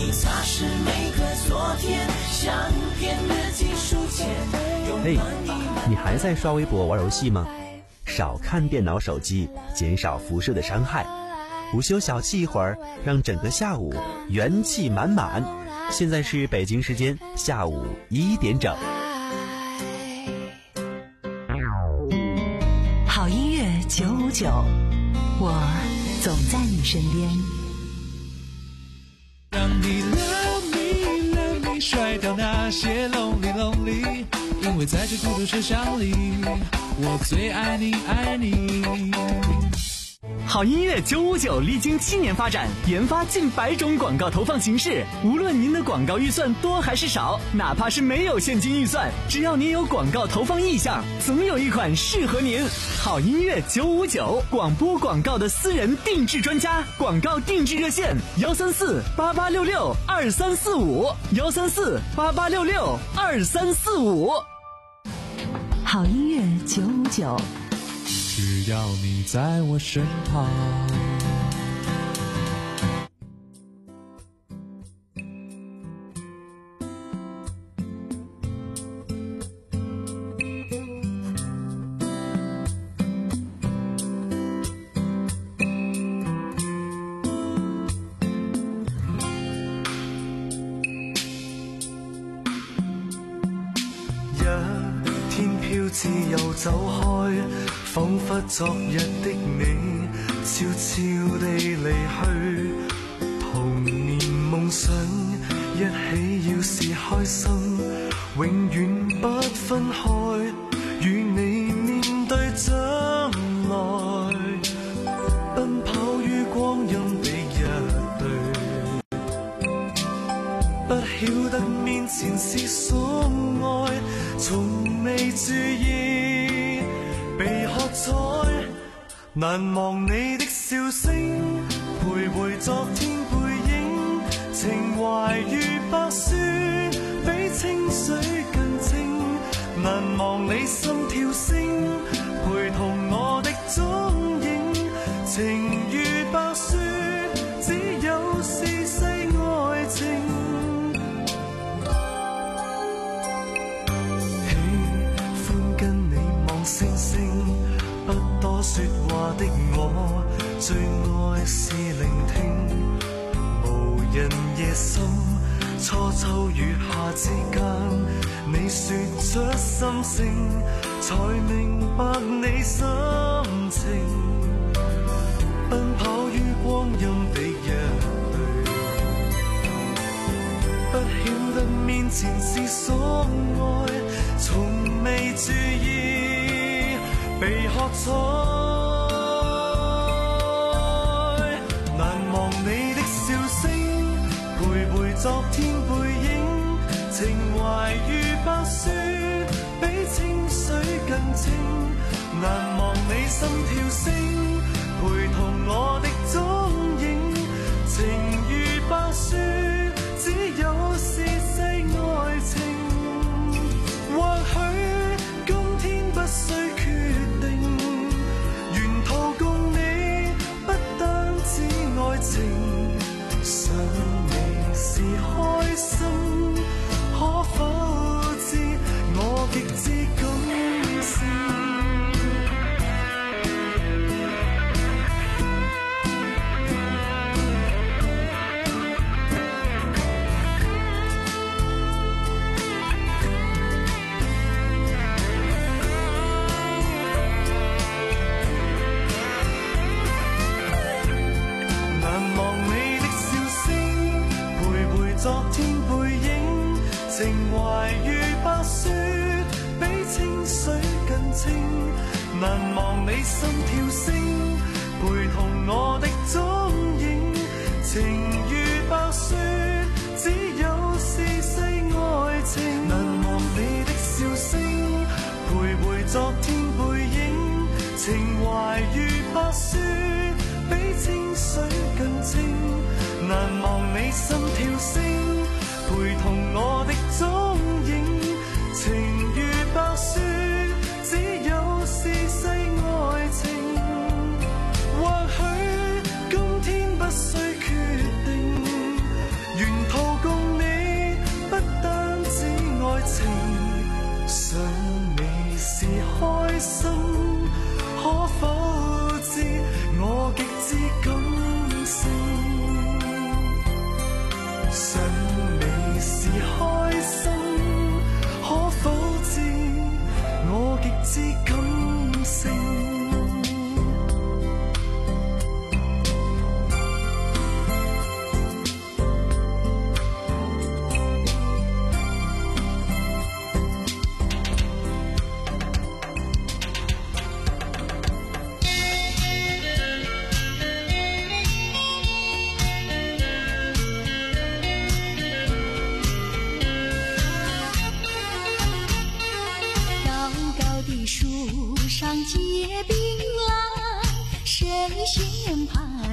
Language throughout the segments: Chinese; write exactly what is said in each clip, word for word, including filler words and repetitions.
你擦拭每个昨天，像片日记书签。 嘿，你还在刷微博玩游戏吗？少看电脑手机，减少辐射的伤害。午休小憩一会儿，让整个下午元气满满。现在是北京时间下午一点整。 好音乐九五九，我总在你身边。 让你 love me love me 甩掉那些 lonely lonely， 因为在这孤独车厢里，我最爱你爱你。 好音乐九五九历经七年发展，研发近百种广告投放形式。无论您的广告预算多还是少，哪怕是没有现金预算，只要您有广告投放意向，总有一款适合您。好音乐九五九，广播广告的私人定制专家，广告定制热线幺三四八八六六二三四五幺三四八八六六二三四五。 好音乐九五九。 只要你在我身旁。 一天飄自由走開，仿佛昨日的你悄悄地離去。童年夢想一起要是開心，永遠不分開，與你面對將來，奔跑於光陰的一對，不曉得面前是所愛，從未注意被喝彩，難忘你的笑聲，徘徊昨天背影，情懷如白雪，比清水更清，難忘你心跳聲，陪同我的蹤影，情如白雪，只有是世愛情。星星不多說話的我，最愛是聆聽，無人夜深，初秋與夏之間，你說出心聲，才明白你心情，奔跑於光陰的一對，不曉得面前是所愛，從未注意被喝彩，難忘你的笑聲，徘徊昨天背影，情懷如白雪，比清水更清，難忘你心跳聲，陪同我的蹤影，情如白雪，只有是世愛情。或許今天不需決定，沿途共你不單止愛情，想你是開心，可否知我極之感性。昨天背影，情懷如白雪，比清水更清，難忘你心跳聲，陪同我的蹤影，情如白雪，只有是世愛情，難忘你的笑聲，徘徊昨天背影，情懷如白雪，比清水更清，難忘你心跳聲，陪同我的蹤影，情如白雪，只有是世愛情。或許今天不需決定，沿途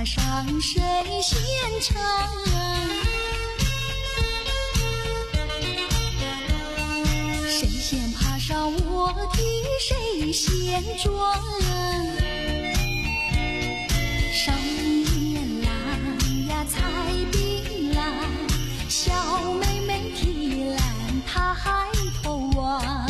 上谁先唱？谁先爬上我的谁先撞？少年郎呀采槟榔，小妹妹提篮她还头望。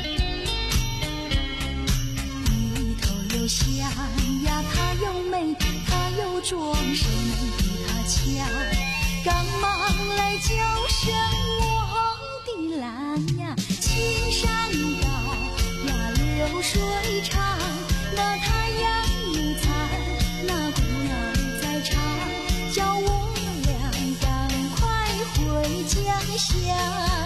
里头有香呀她又美她又壮，谁能比她强？赶忙来叫声我的郎呀，青山高呀流水长，那太阳已残，那姑娘在唱，叫我俩赶快回家乡。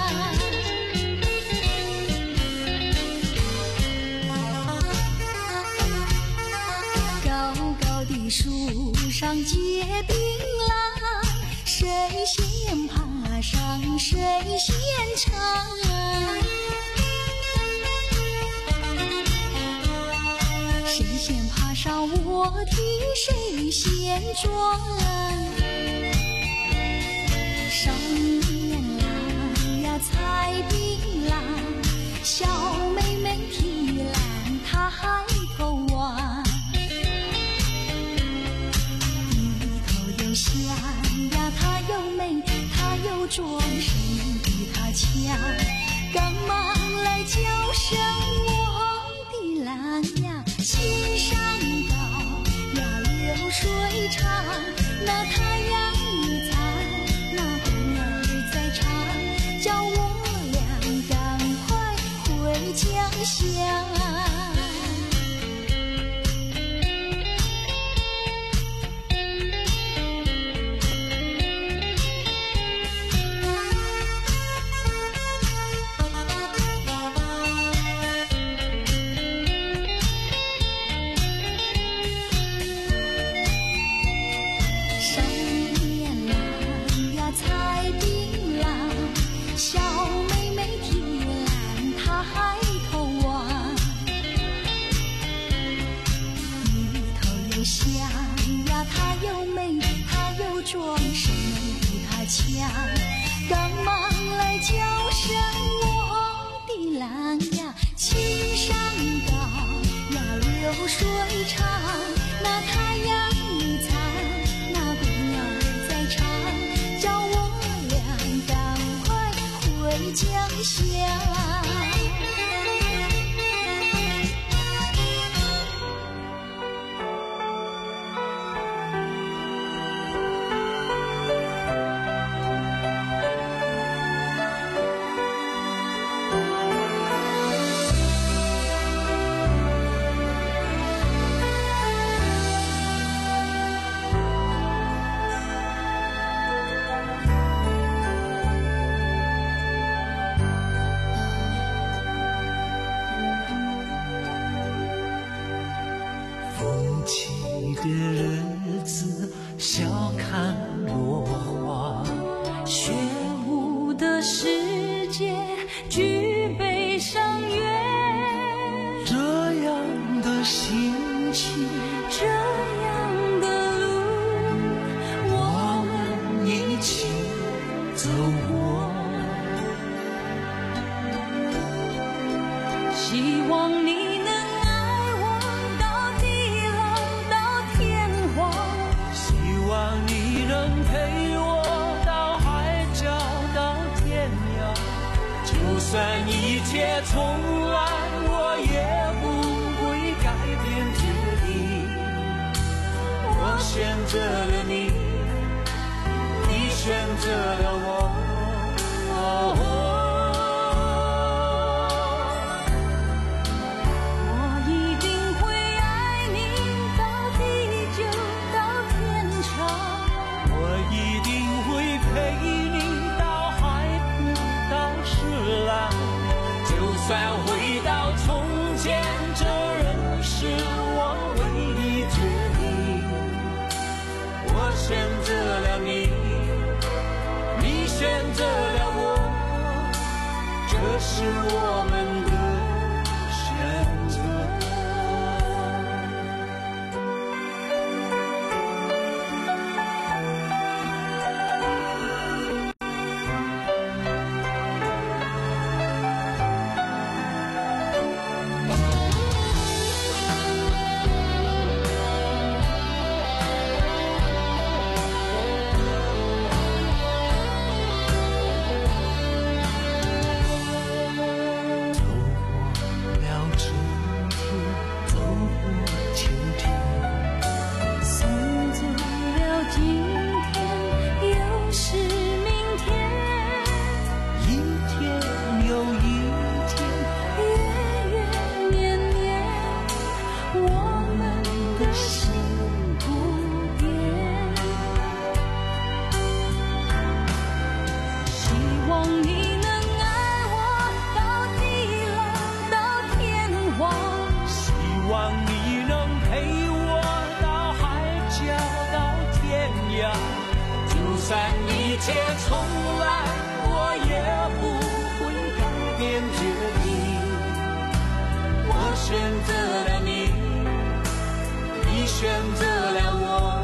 高高的树上结槟榔，谁先爬上谁先唱？谁先爬上我的谁先撞？少年郎呀采槟榔，小妹妹提篮她还头望。里头有香呀她又美她又壮，谁能比她强？赶忙来叫声我的郎呀，青山高呀流水长，那太阳已残，那姑娘在唱，叫我俩赶快回家乡。少年郎呀采槟榔，小妹妹提篮她还头望。里头有香呀她又美她又壮，谁能比她强？赶忙来叫声我的郎呀，青山高呀流水长，那太阳已残，那姑娘在唱，叫我俩赶快回家乡。 风起的日子，笑看落花， 雪舞的世界，举杯上月， 这样的心情， 这样的路， 我们一起走过。 希望你能爱我到地老到天荒， 希望你能陪我到海角到天涯，就算一切重来，我也不会改变决定。我选择了你，你选择了我。哦哦算回到从前，这仍是我唯一决定。我选择了你，你选择了我，这是我们的选择。 样，就算一切重来，我也不会改变决定。我选择了你，你选择了我。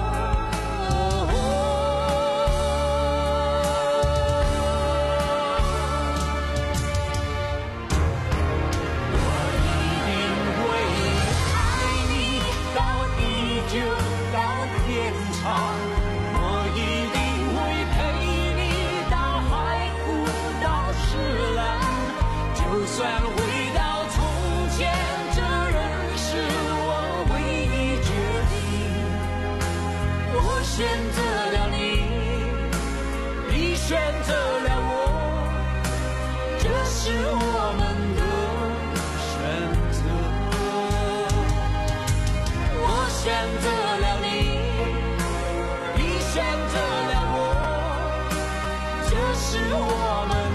我一定会陪你到海枯到石烂，就算回到从前，这仍是我唯一决定。我选择了你，你选择了我，这是我们的选择。我选择了你，选择了我，这是我们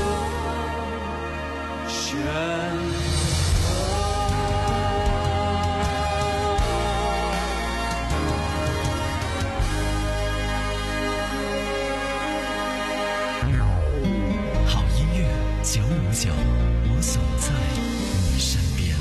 的选择。好音乐九五九，我总在你身边。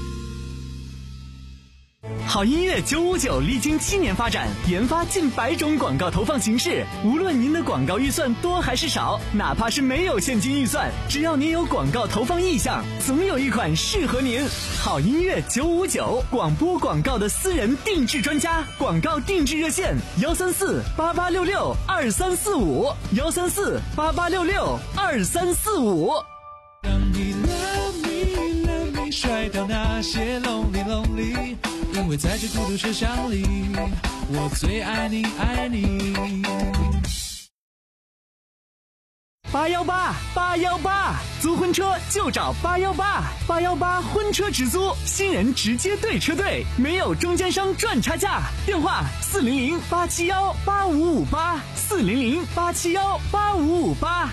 好音乐九五九历经七年发展，研发近百种广告投放形式。无论您的广告预算多还是少，哪怕是没有现金预算，只要您有广告投放意向，总有一款适合您。好音乐九五九，广播广告的私人定制专家，广告定制热线：幺三四八八六六二三四五，幺三四八八六六二三四五。 让你 love me love me 甩掉那些 lonely lonely，因为在这孤独车厢里，我最爱你爱你。 八幺八八幺八，租婚车就找八幺八，八幺八婚车直租，新人直接对车队，没有中间商赚差价。电话四零零八七幺八五五八，四零零八七幺八五五八。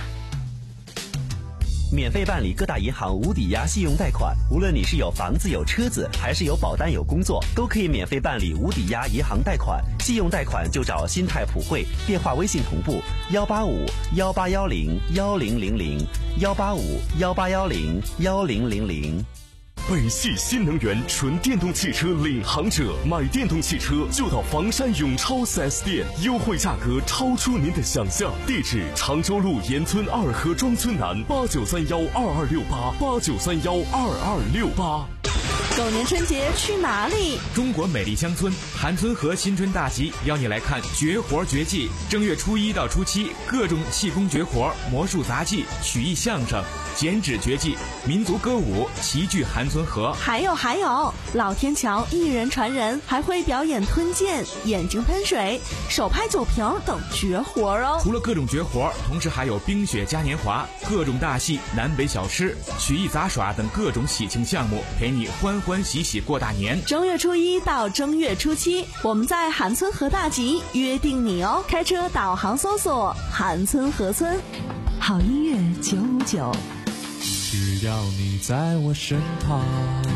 免费办理各大银行无抵押信用贷款，无论你是有房子有车子，还是有保单有工作，都可以免费办理无抵押银行贷款。信用贷款就找新泰普惠，电话微信同步幺八五幺八幺零幺零零零幺八五幺八幺零幺零零零。 北汽新能源纯电动汽车领航者，买电动汽车就到房山永超 四 S 店，优惠价格超出您的想象。地址：常州路沿村二河庄村南，八九三幺二二六八八九三幺二二六八。 狗年春节去哪里？ 中国美丽乡村韩村河新春大集邀你来看绝活绝技。正月初一到初七，各种气功绝活、魔术杂技、曲艺相声、剪纸绝技、民族歌舞齐聚韩村河。 还有还有，老天桥一人传人，还会表演吞剑、眼睛喷水、手拍酒瓶等绝活哦。 除了各种绝活，同时还有冰雪嘉年华、各种大戏、南北小吃、曲艺杂耍等各种喜庆项目，陪你欢欢喜喜过大年。 正月初一到正月初七，我们在韩村河大集约定你哦。开车导航搜索韩村河村。 好音乐九五九， 只要你在我身旁。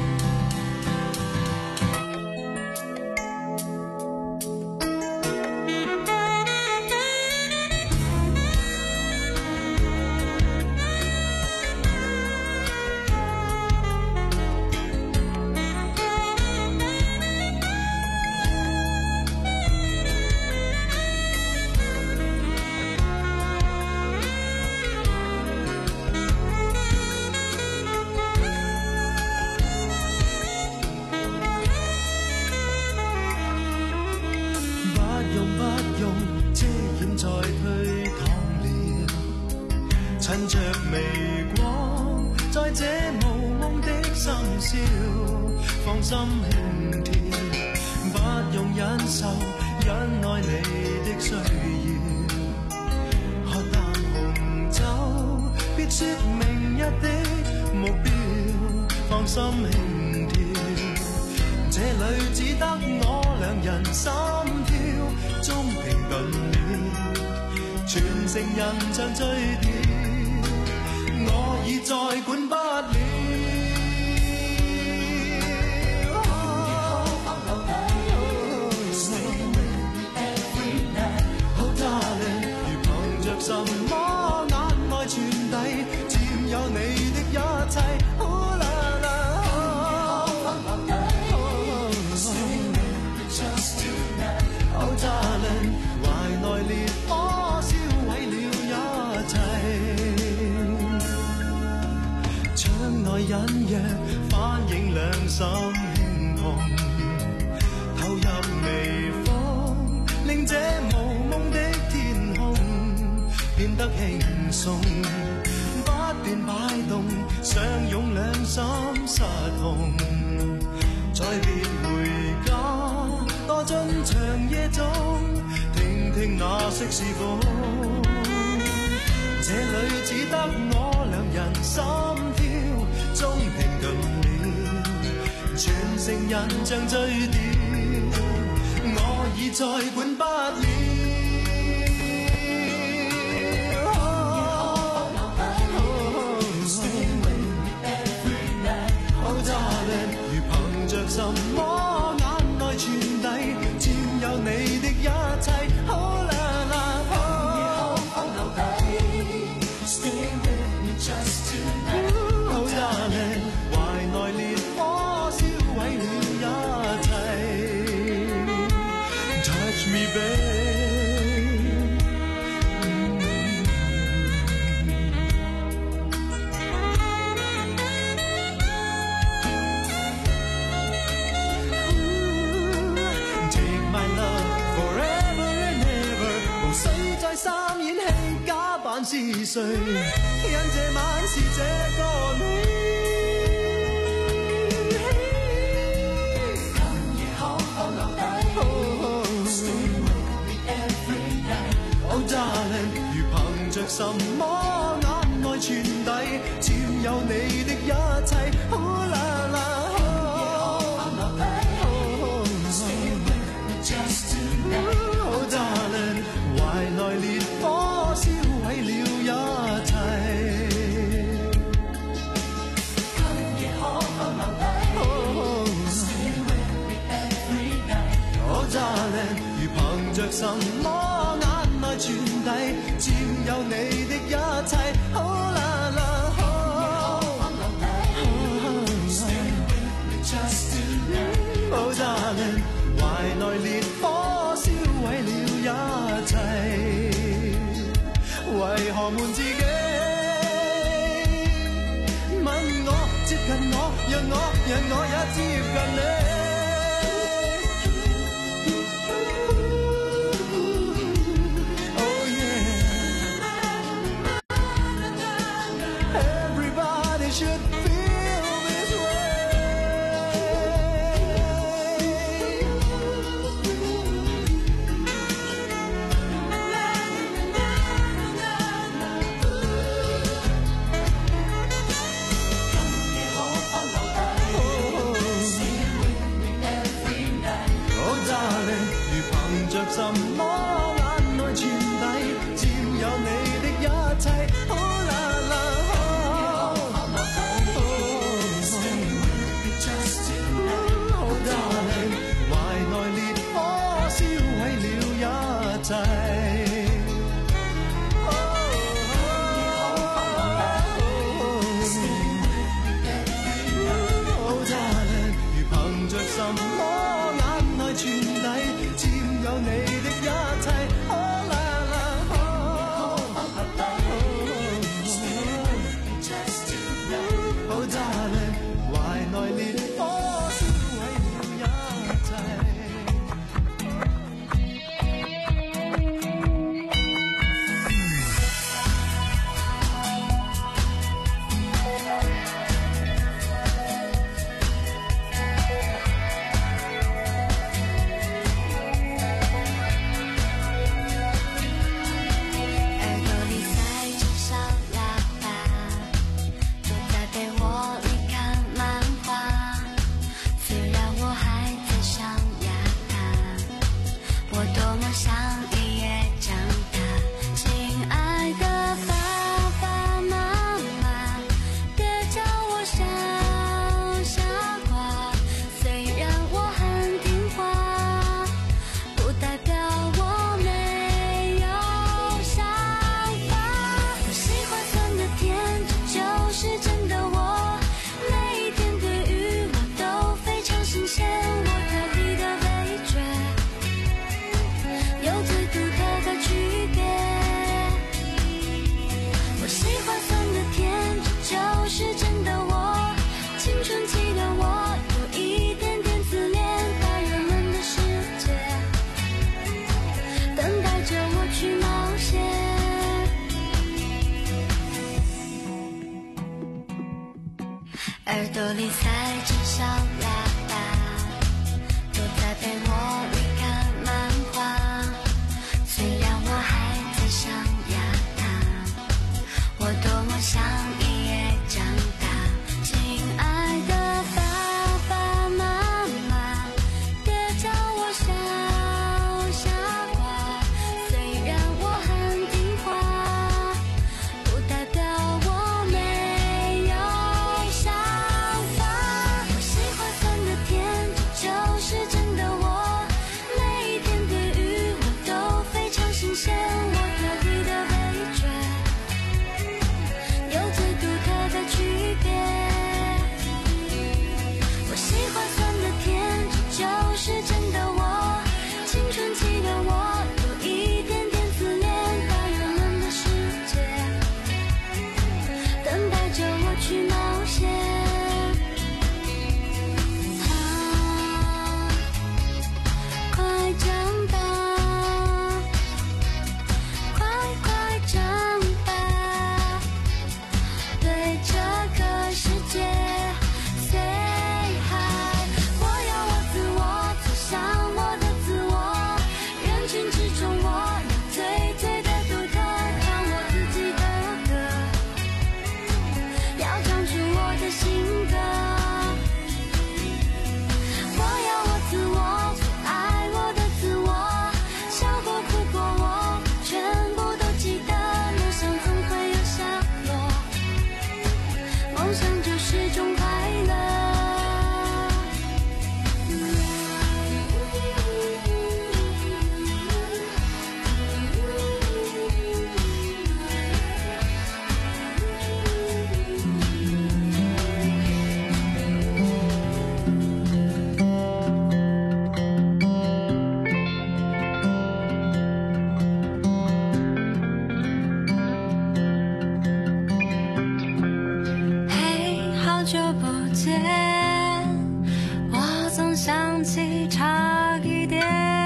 趁着微光，在這無夢的深宵，放心輕跳，不用忍受忍耐你的需要。喝啖紅酒，別說明日的目標，放心輕跳，這裏只得我兩人心跳，終停頓了，全城人像醉掉。我已再管不了。 輕鬆，不斷擺動，相擁兩心失控。再別回家，多進長夜中，聽聽那色是風。這裏只得我兩人，心跳終停頓了，全城人像醉掉，我已再管不了。什麼眼內傳遞，佔有你的一切。好啦啦，好好留低。Stay with me just tonight。好 darling，懷內烈火燒毀了一切。Touch me babe。三演戲假扮是誰？因這晚是這個你。今夜可否留低 ？Stay with me every night。Oh darling，如憑着什麼眼內傳遞，佔有你的一切。Oh啦啦。烈火燒毀了一切，今夜可否留低 ？Stay with me every night。Oh darling，如憑着什麼眼內傳遞，佔有你的一切。好啦啦，可否留低 ？Stay with me just tonight。Oh darling，懷內烈火燒毀了一切。為何瞞自己？問我，接近我，讓我，讓我也接近你。Oh yeah， everybody should feel this way。什麼眼內傳遞，佔有你的一切。好啦啦，好好 darling， 懷內烈火燒毀了一切。好 darling， 如憑着什麼眼內傳遞，有你的一切。好啦啦，好好 darling， 懷內烈火燒毀了一切。 朵里塞着小喇叭，都在陪我离看漫画。虽然我还在上呀他，我多么想一夜长大。亲爱的爸爸妈妈，别叫我小傻瓜。虽然我很听话，不代表我没有想法。我喜欢酸的甜，这就是真的我。每一天对于我都非常新鲜，我特地的味觉有最独特的区别。我喜欢酸的甜，这就是真的我。青春期的我有一点点自恋，大人们的世界等待着我去冒险。啊，快长大，快快长大，对这个世界 say hi。我要我自我，走向我的自我，人群之中我有最最的独特，唱我自己的歌，要唱出我的性格。我要我自我，最爱我的自我，笑过哭过我全部都记得，梦想总会有下落，梦想就是种快乐。嘿，好久不见，我总想起差一点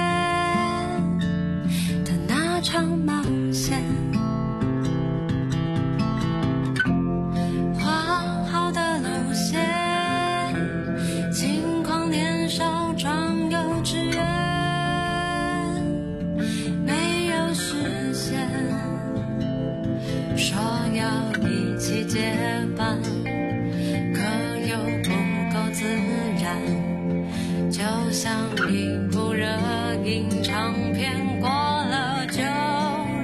的那场冒险。画好的路线，轻狂年少装幼稚园，没有实现，说要一起结伴，可又不够自然，就像一部热映长片，过了就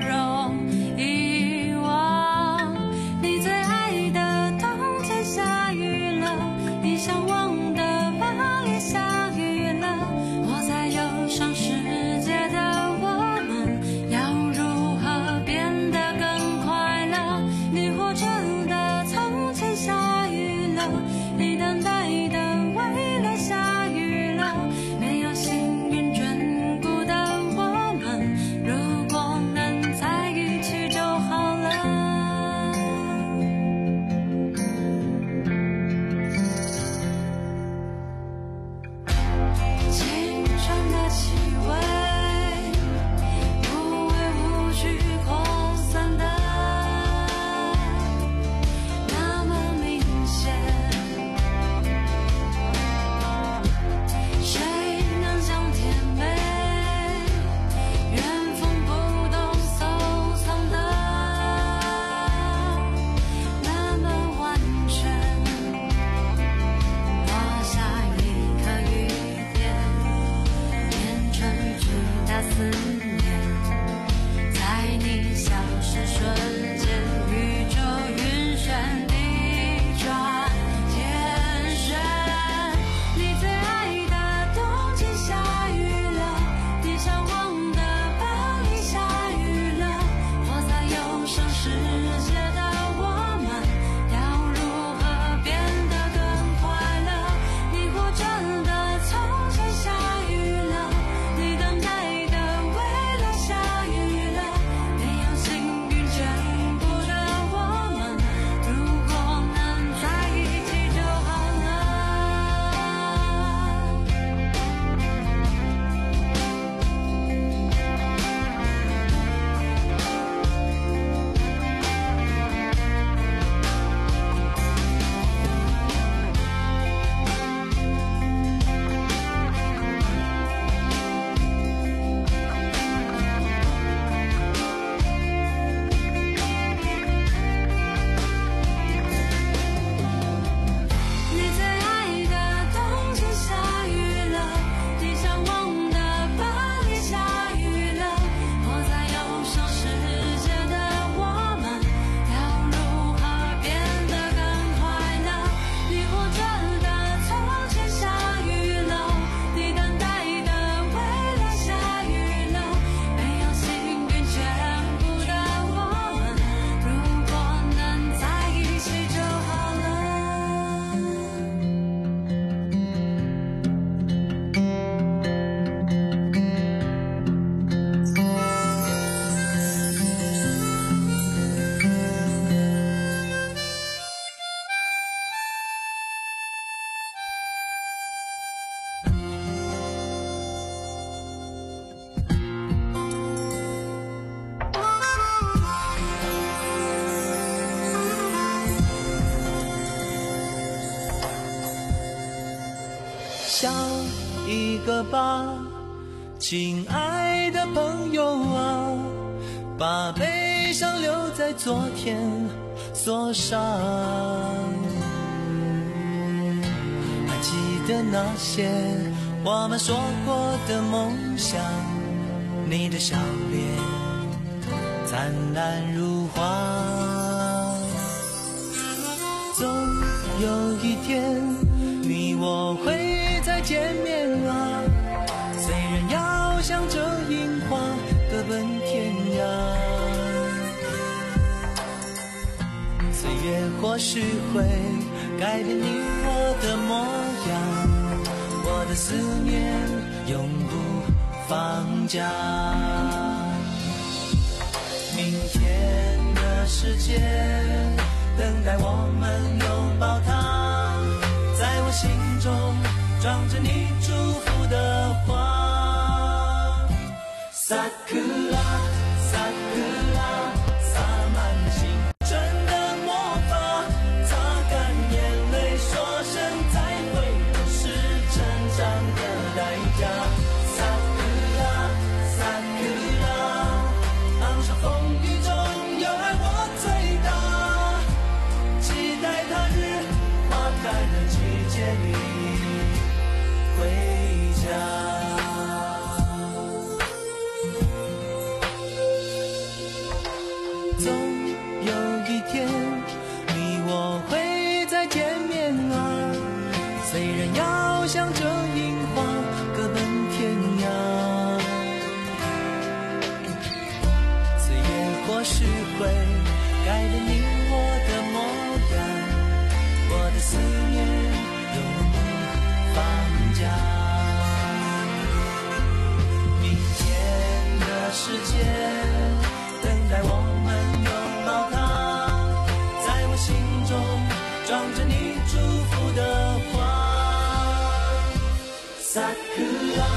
笑一个吧，亲爱的朋友啊，把悲伤留在昨天锁上。还记得那些我们说过的梦想，你的笑脸灿烂如花。总有一天你我会再见面啊，虽然要向着樱花各奔天涯。岁月或许会改变你我的模样，我的思念永不放假。明天的世界等待我们拥抱它，在我心中装着你祝福的花。Sakura Sakura 洒满青春的魔法，擦干眼泪说声再会，都是成长的代价。Sakura Sakura 昂首风雨中有爱我最大，期待他日花开的季节里回家。总有一天你我会再见面啊，虽然要向着樱花各奔天涯。岁月或许会改变你我的模样，我的思念永不放假。明天的世界等待我们拥抱它，在我心中装着你祝福的花。Sakura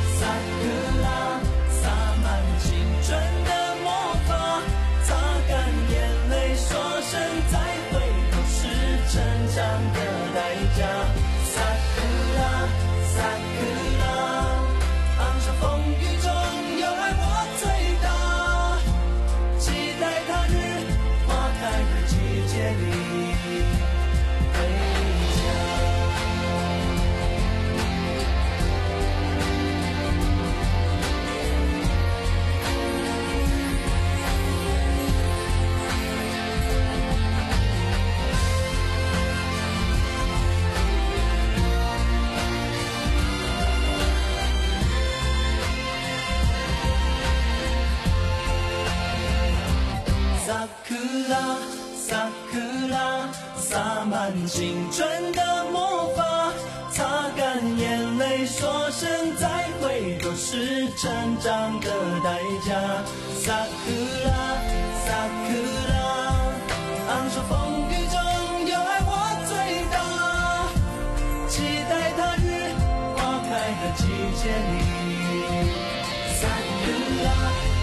Sakura 洒满青春的魔法，擦干眼泪说声再会，都是成长的代价。Sakura Sakura 昂首风雨中有爱我最大，期待他日花开的季节里回家。Sakura Sakura 洒满青春的魔法，擦干眼泪说声再会，都是成长的代价。Sakura Sakura 昂首风雨中有爱我最大，期待他日花开的季节里。Sakura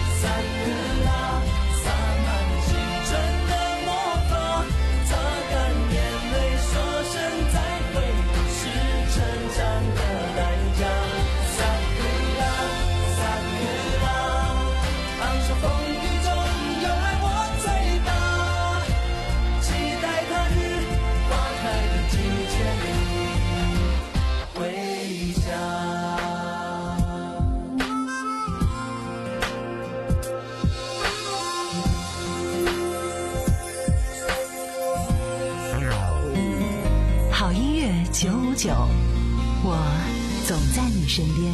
Sakura 洒满青春的魔法，擦干眼泪说声再会，都是成长的代价。Sakura Sakura 昂首风雨中有爱我最大，期待他日花开的季节里回家。 好音乐九五九，我总在你身边。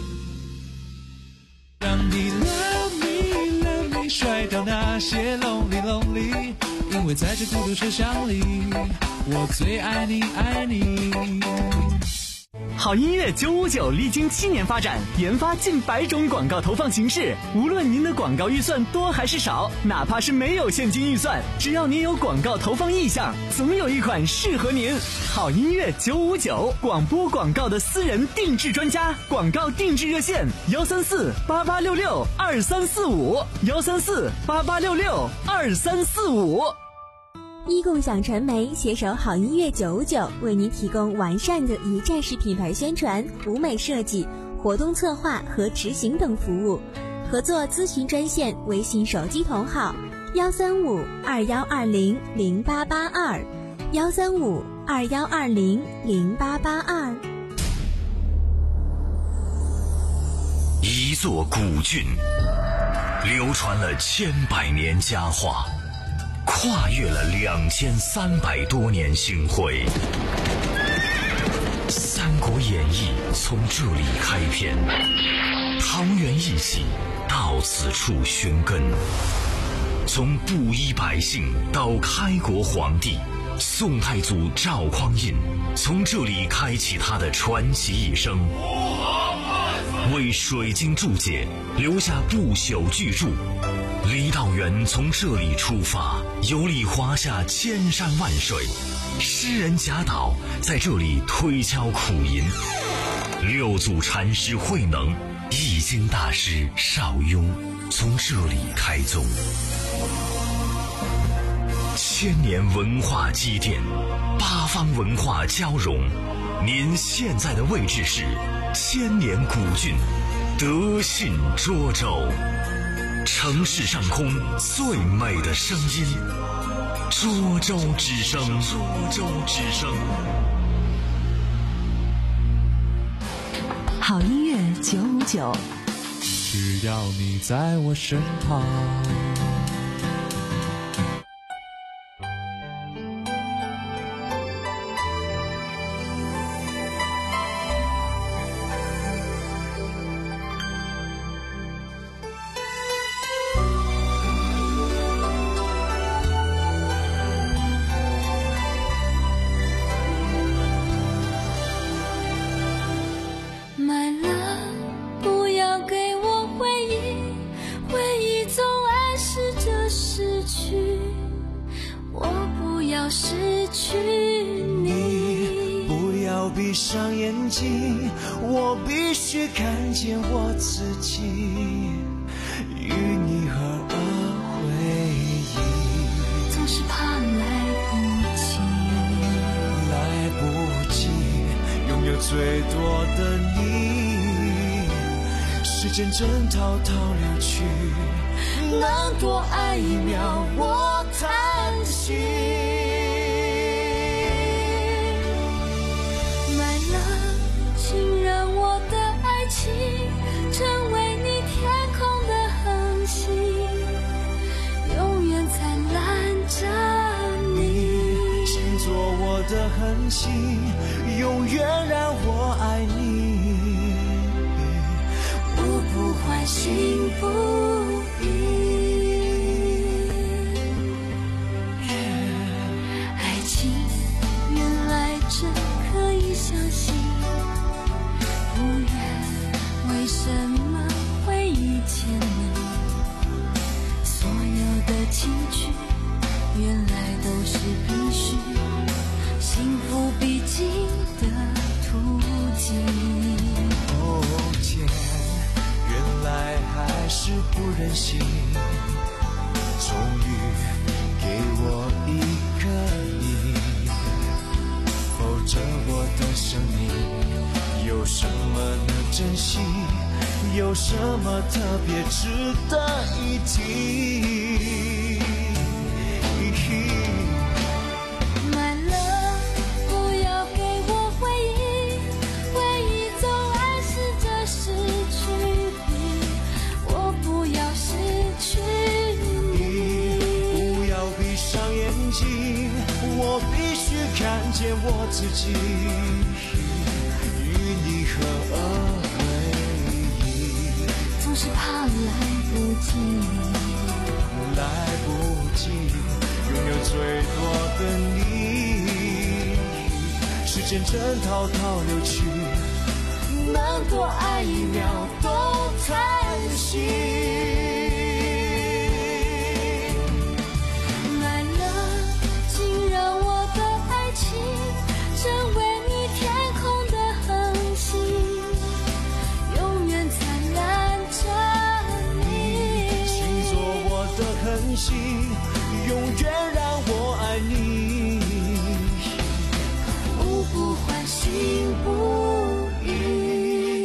让你 love me love me 甩掉那些 lonely lonely， 因为在这孤独车厢里，我最爱你爱你。 好音乐九五九历经七年发展，研发近百种广告投放形式。无论您的广告预算多还是少，哪怕是没有现金预算，只要您有广告投放意向，总有一款适合您。好音乐九五九，广播广告的私人定制专家，广告定制热线：幺三四八八六六二三四五，幺三四八八六六二三四五。 一共享传媒携手好音乐九五九，为您提供完善的一站式品牌宣传、舞美设计、活动策划和执行等服务。合作咨询专线：微信手机同号幺三五二幺二零零八八二，幺三五二幺二零零八八二。 一座古郡，流传了千百年佳话，跨越了两千三百多年星辉。《三国演义》从这里开篇，桃园一起到此处寻根。从布衣百姓到开国皇帝，宋太祖赵匡胤从这里开启他的传奇一生，为水晶注解留下不朽巨著。李道元从这里出发，游历华夏千山万水，诗人贾岛在这里推敲苦吟，六祖禅师慧能、易经大师邵雍从这里开宗。千年文化积淀，八方文化交融。您现在的位置是千年古郡德信涿州，城市上空最美的声音，涿州之声。涿州之声。 好音乐九五九， 只要你在我身旁。 失去你，不要闭上眼睛，我必须看见我自己，与你合而为一。总是怕来不及，来不及拥有最多的你，时间正滔滔流去，能多爱一秒我叹息。请让我的爱情成为你天空的恒星，永远灿烂着你。请做我的恒星，永远让我爱你，不不唤醒不已。爱情原来真可以相信，为什么会遇见你？所有的情绪原来都是必须，幸福必经的途径。哦天，原来还是不忍心，终于给我一个你，否则我的生命有什么能珍惜，有什么特别值得一提？ My love， 不要给我回忆，回忆总暗示着失去你，我不要失去你。不要闭上眼睛，我必须看见我自己。 合而为一，总是怕来不及，来不及拥有最多的你。时间正滔滔流去，能多爱一秒都叹息。 My love， 请让我的爱情成为你天空的 永远灿烂着你，请做我的恒星，永远让我爱。 爱你， 目不换心不语。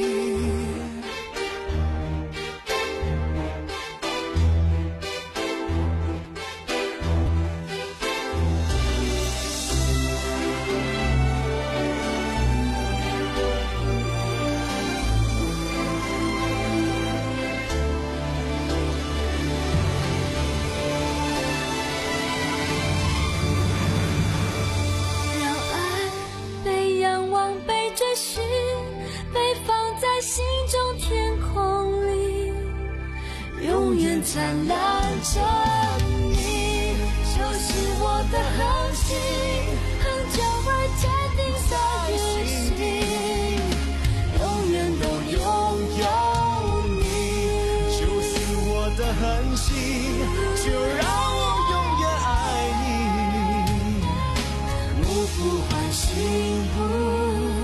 灿烂着你，就是我的恒心，恒久而坚定的决心，永远都拥有你， 就是我的恒心，就让我永远爱你， 目不换心不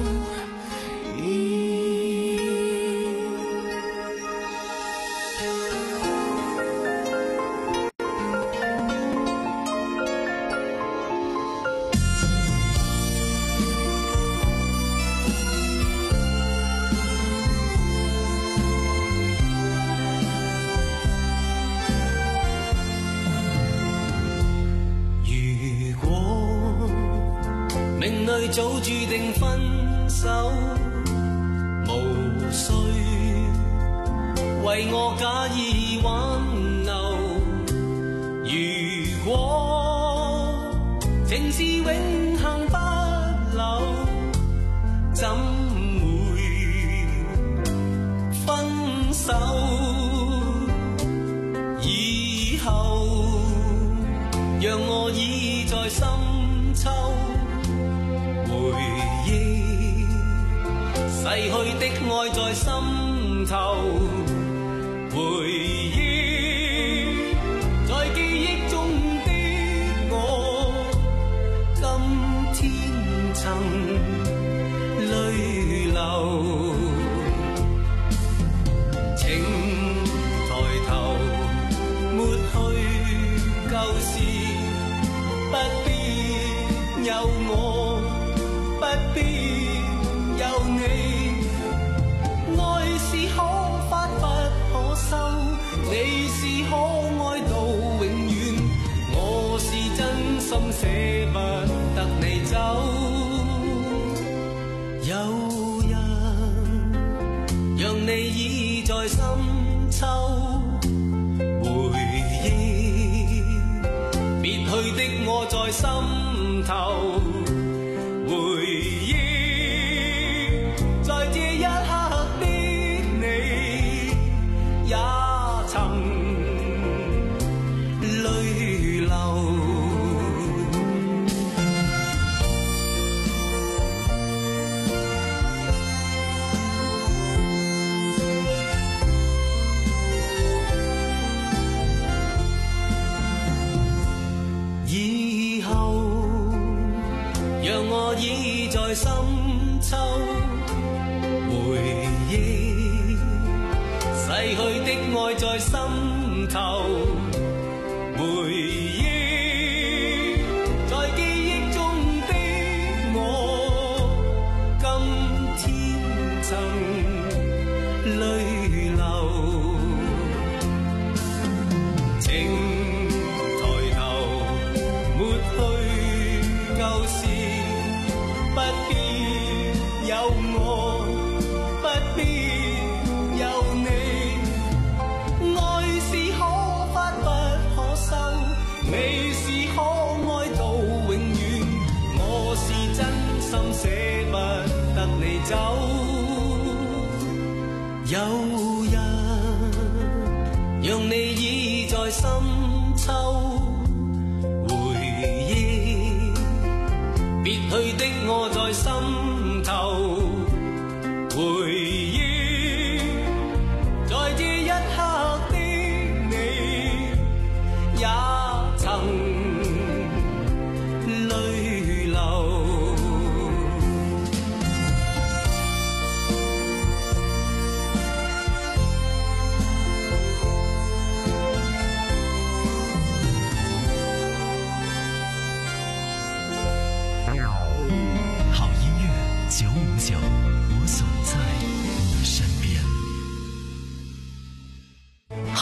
早注定分手，無需為我假意挽留。如果情是永恆不朽，怎會分手？以後讓我倚在深秋。逝去的愛在心頭，回憶在記憶中的我，今天曾淚流。請抬頭抹去舊事，不必有我，不必有你。是可發不可收，你是可愛到永遠，我是真心捨不得你走。有人讓你倚在深秋，回憶別去的我在心頭，回憶在這一刻也曾淚流。以後讓我倚在深秋，回憶逝去的愛在心頭，回憶在記憶中的我，今天曾淚流。請抬頭抹去舊事，不必有我，不必有你。你是可愛到永遠，我是真心捨不得你走。有人讓你倚在深秋，回憶別去的我在心頭，回憶在這一刻的你也曾淚流。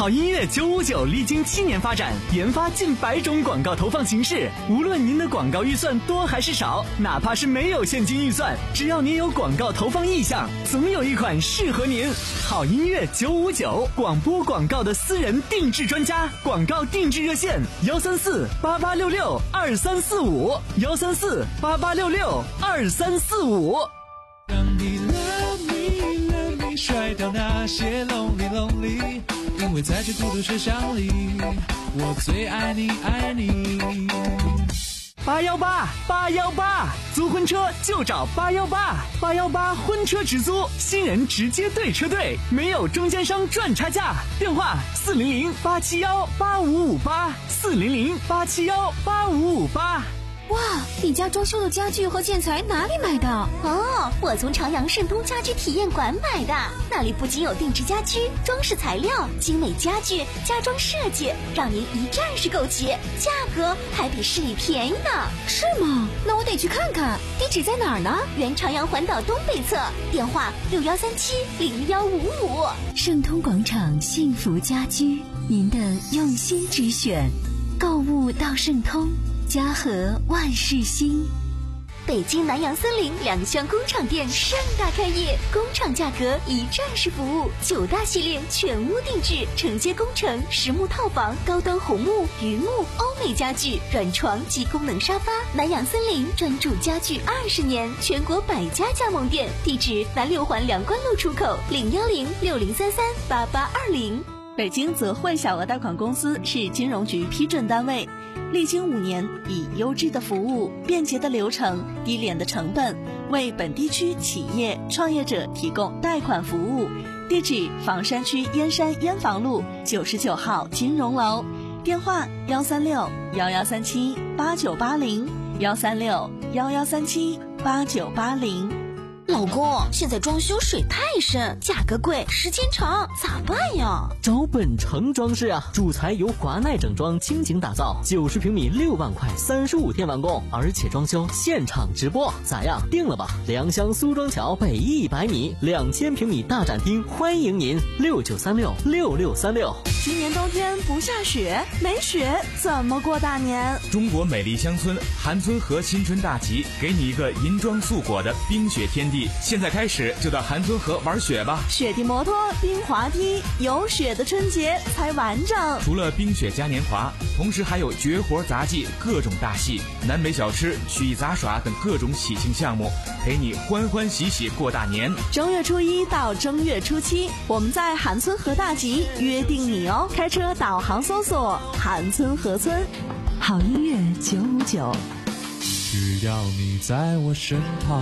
好音乐九五九历经七年发展，研发近百种广告投放形式。无论您的广告预算多还是少，哪怕是没有现金预算，只要您有广告投放意向，总有一款适合您。好音乐九五九，广播广告的私人定制专家，广告定制热线：幺三四八八六六二三四五，幺三四八八六六二三四五。 让你 love me love me 甩掉那些 lonely lonely， 因为在这孤独车厢里，我最爱你爱你。 八幺八八幺八，租婚车就找八幺八，八幺八婚车直租，新人直接对车队，没有中间商赚差价。电话四零零八七幺八五五八，四零零八七幺八五五八。 哇，你家装修的家具和建材哪里买的？ 哦，我从朝阳盛东家居体验馆买的，那里不仅有定制家居、装饰材料、精美家具、家装设计，让您一站式购齐，价格还比市里便宜呢。 是吗？那我得去看看。地址在哪儿呢？ 原朝阳环岛东北侧，电话六幺三七零幺五五。 盛通广场幸福家居，您的用心之选，购物到盛通。家和万事兴。 北京南阳森林两厢工厂店盛大开业，工厂价格一站式服务，九大系列全屋定制，承接工程、实木套房、高端红木、榆木、欧美家具、软床及功能沙发。南阳森林专注家具二十年，全国百家加盟店，地址南六环梁关路出口，零幺零六零三三八八二零。 北京泽汇小额贷款公司是金融局批准单位，历经五年，以优质的服务、便捷的流程、低廉的成本，为本地区企业创业者提供贷款服务。地址：房山区燕山燕房路九十九号金融楼，电话：幺三六幺幺三七八九八零，幺三六幺幺三七八九八零。 老公，现在装修水太深，价格贵，时间长，咋办呀？ 找本城装饰啊，主材由华奈整装倾情打造，九十平米六万块，三十五天完工，而且装修现场直播，咋样？定了吧？良乡苏庄桥北一百米，两千平米大展厅，欢迎您，六九三六六六三六。 今年冬天不下雪，没雪怎么过大年？ 中国美丽乡村韩村河新春大集，给你一个银装素裹的冰雪天地。现在开始就到韩村河玩雪吧！ 雪地摩托、冰滑梯，有雪的春节才完整。 除了冰雪嘉年华，同时还有绝活杂技、各种大戏、南北小吃、曲艺杂耍等各种喜庆项目，陪你欢欢喜喜过大年。 正月初一到正月初七，我们在韩村河大集约定你哦！开车导航搜索韩村河村。 好音乐九五九， 只要你在我身旁。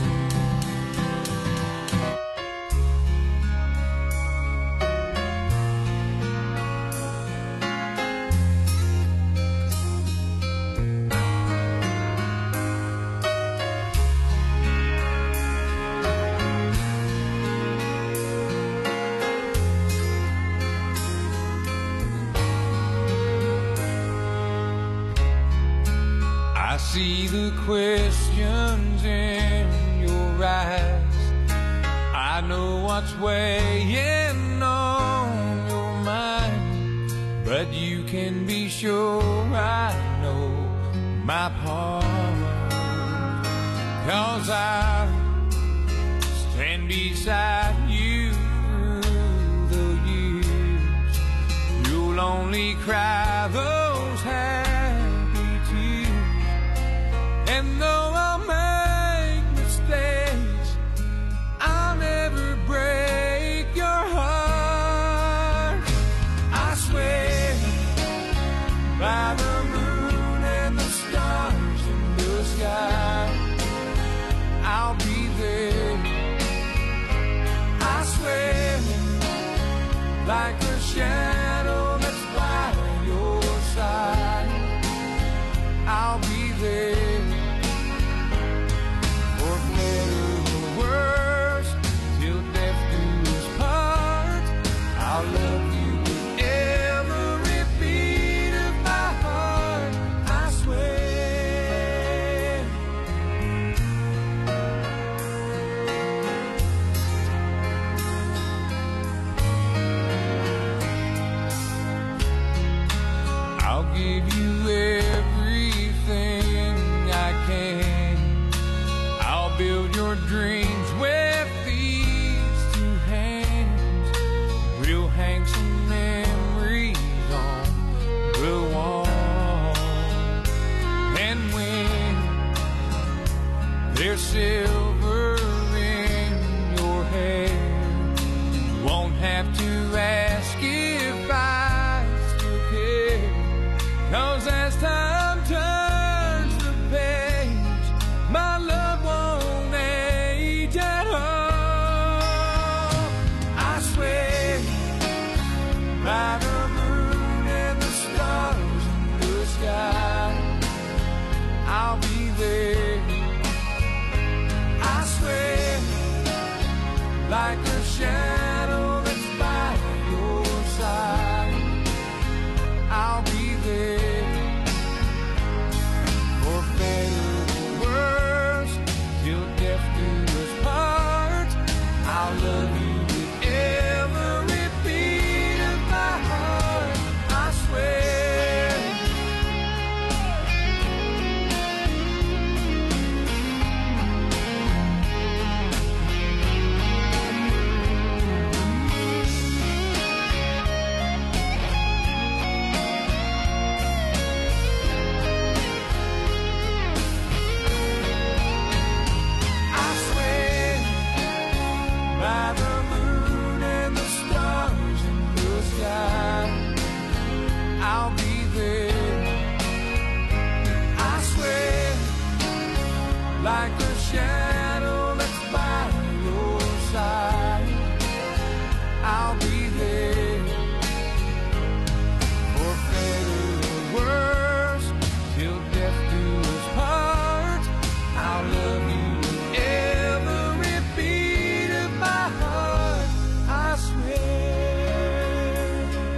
See the questions in your eyes. I know what's weighing on your mind, but you can be sure I know my part. 'Cause I stand beside you through the years. You'll only cry those happy tears. And though I'll make mistakes, I'll never break your heart. I swear by the moon and the stars in the sky, I'll be there. I swear like a shadow that's by your side. I'll be there. I swear, like a shadow that's by your side, I'll be there. For better or worse, till death do us part, I'll love you with every beat of my heart. I swear,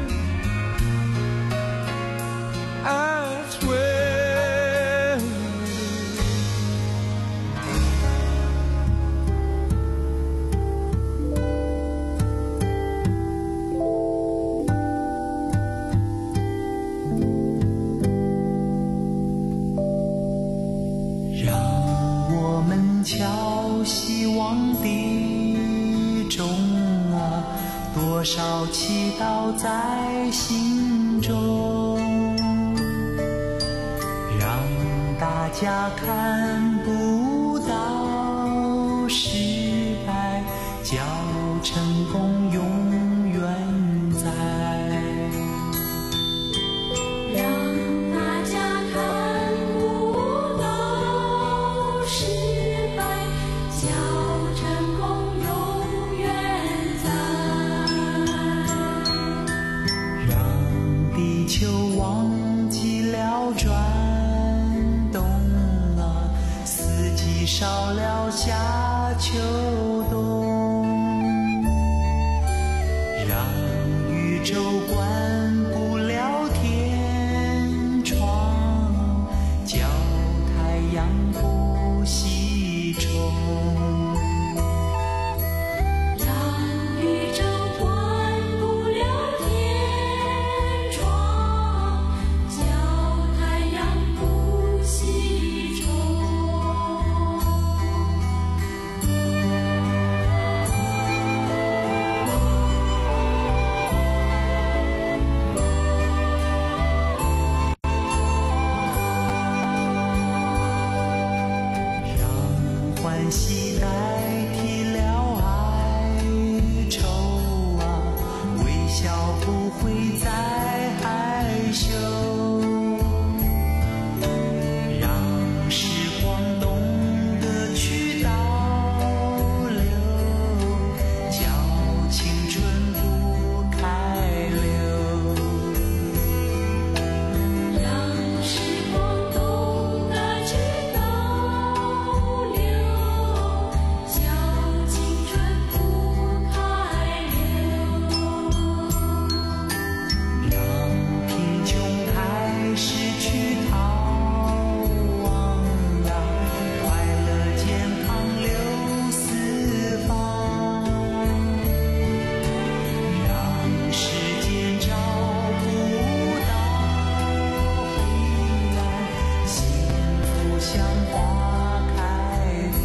I swear. 让我们敲希望的钟啊，多少祈祷在心中，让大家看不到失败，叫成功永远在。 让大家看不到失败，叫成功永远在。 让地球忘记了转动啊，四季少了夏秋冬，让宇宙关不了天窗，叫太阳不西冲。 让宇宙关不了天窗，叫太阳不西冲。 让欢喜代替了哀愁啊，微笑不会再害羞。让时光懂得去倒流，叫青春不开溜。 让时光懂得去倒流，叫青春不开溜。 让贫穷开始去逃亡啊，快乐健康流四方。让时间找不到黑暗，幸福像花开放。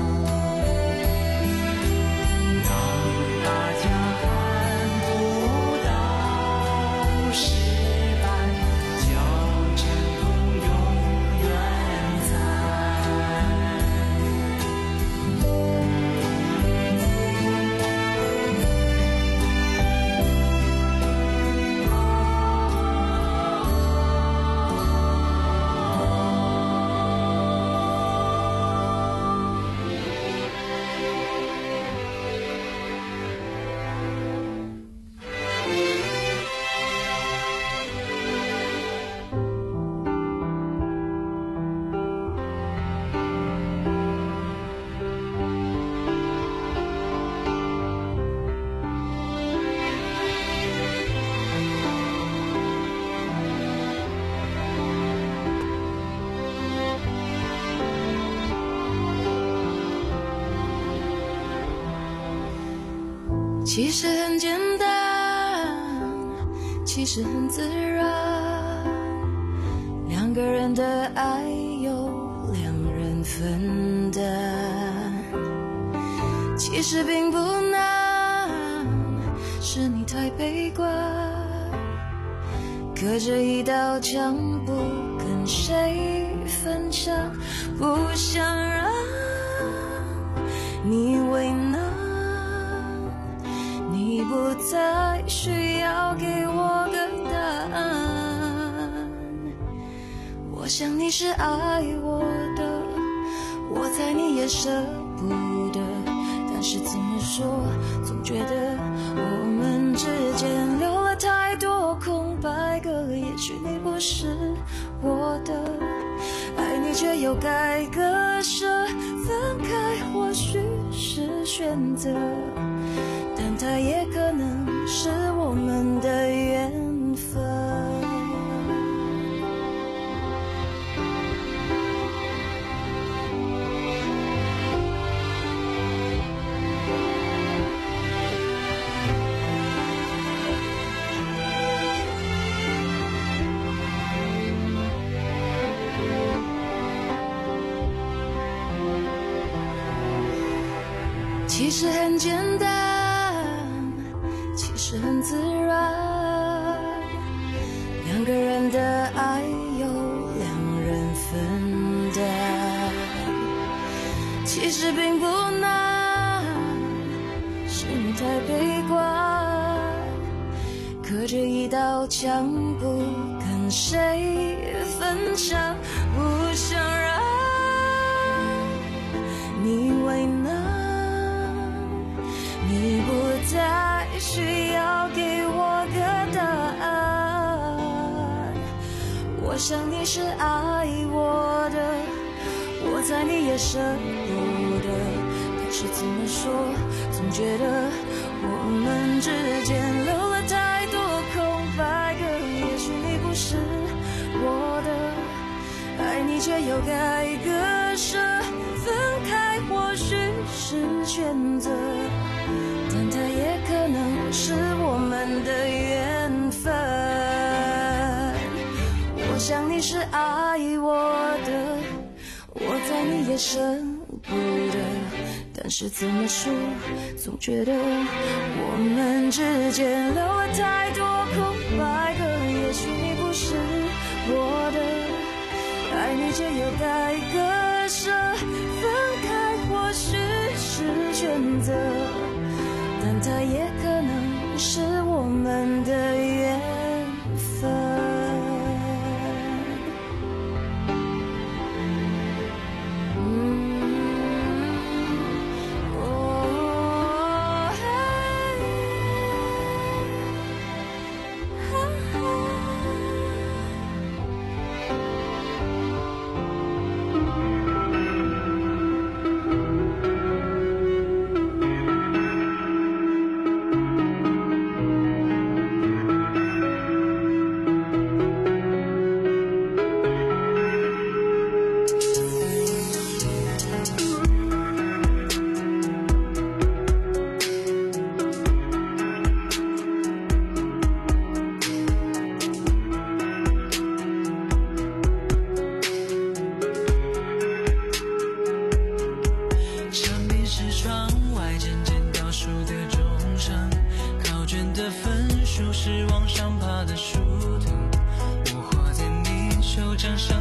让大家看不到失败，叫成功永远在。 其实很简单，其实很自然，两个人的爱由两人分担，其实并不难，是你太悲观，隔着一道墙不跟谁分享，不想让你为难，你不再需要给我个答案。 我想你是爱我的，我猜你也舍不得，但是怎么说，总觉得我们之间留了太多空白格，也许你不是我的，爱你却又该割舍，分开或许是选择，但它也可能是我们的缘分。其实很简单，其实很自然，两个人的爱由两人分担，其实并不难，是你太悲观，隔着一道墙不跟谁分享，不想让你为难，你不再需要给我个答案，我想你是爱我的，我猜你也舍不得，可是怎么说，总觉得我们之间留了太多空白格，也许你不是我的，爱你却又该割舍，分开或许是选择，但它也可能是我们的缘分。我想你是爱我的，我猜你也舍不得，但是怎么说，总觉得我们之间留了太多空白格，也许你不是我的，爱你却又该割舍，分开或许是选择，但它也可能是我们的缘分。 是往上爬的树头，我画在你手掌上